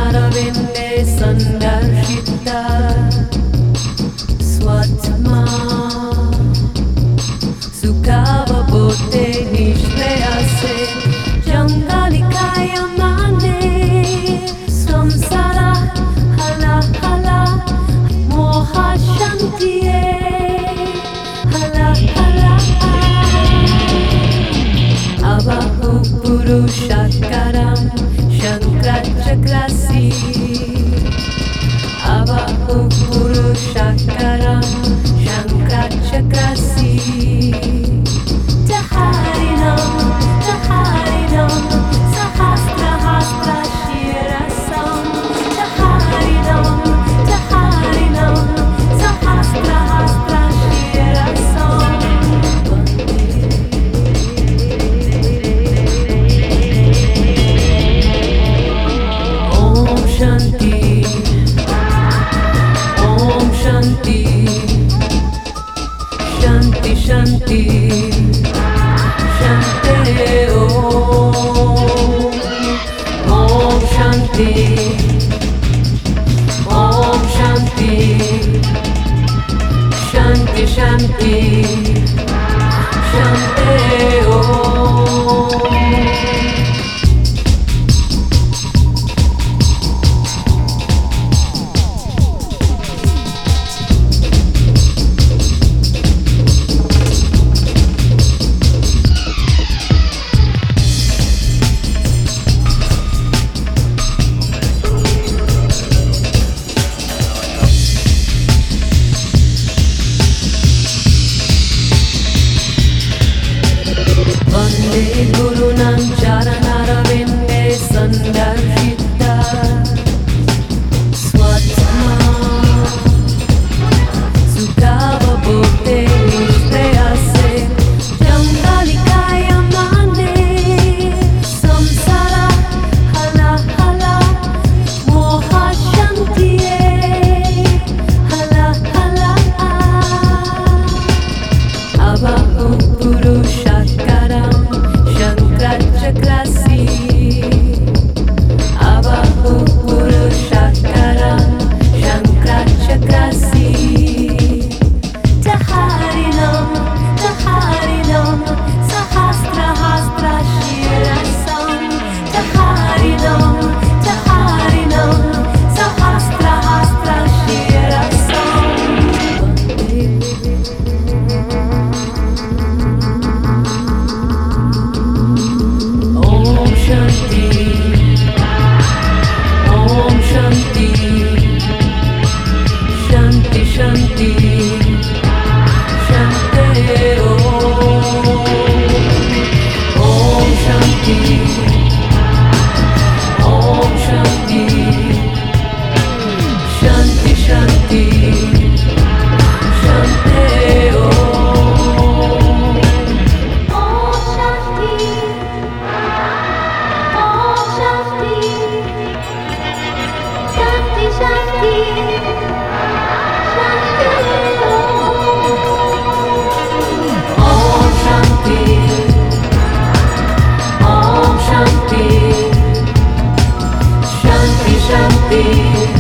चरणारविन्दे सन्दर्शिता स्वात्मा सुखावबोधे निःश्रेयसे जङ्गालिकायमाने संसारा हाला हाला मोहशान्तिये हाला hala Abahu Purushakaram Shankrachakrasi Abahu Purushakaram Shankrachakrasi Taharinam Taharinam Sahasra Hasra Shirasam Taharinam Taharinam Sahasra Hasra Shirasam Shanti, Shanti, Shanti, Om Shanti, Om Shanti, Shanti, Shanti, Shanti, Om. Vande Gurunam Charanarvinde Sandarshita Swatma Sukhavabodhe Nishreyase Jangalikayamane Samsara Hala Hala Mohashantiye Hala Hala Abahu Purushakaram Shankrachakrasi Abahu Purushakaram Shankrachakrasi Taharinam Taharinam Sahasra Hasra Shirasam Taharinam Taharinam Sahasra Hasra Shirasam Om Shanti, Om Shanti, Shanti Shanti, Shanti Om Shanti, Om Shanti, Shanti Shanti, Shanti Shanti,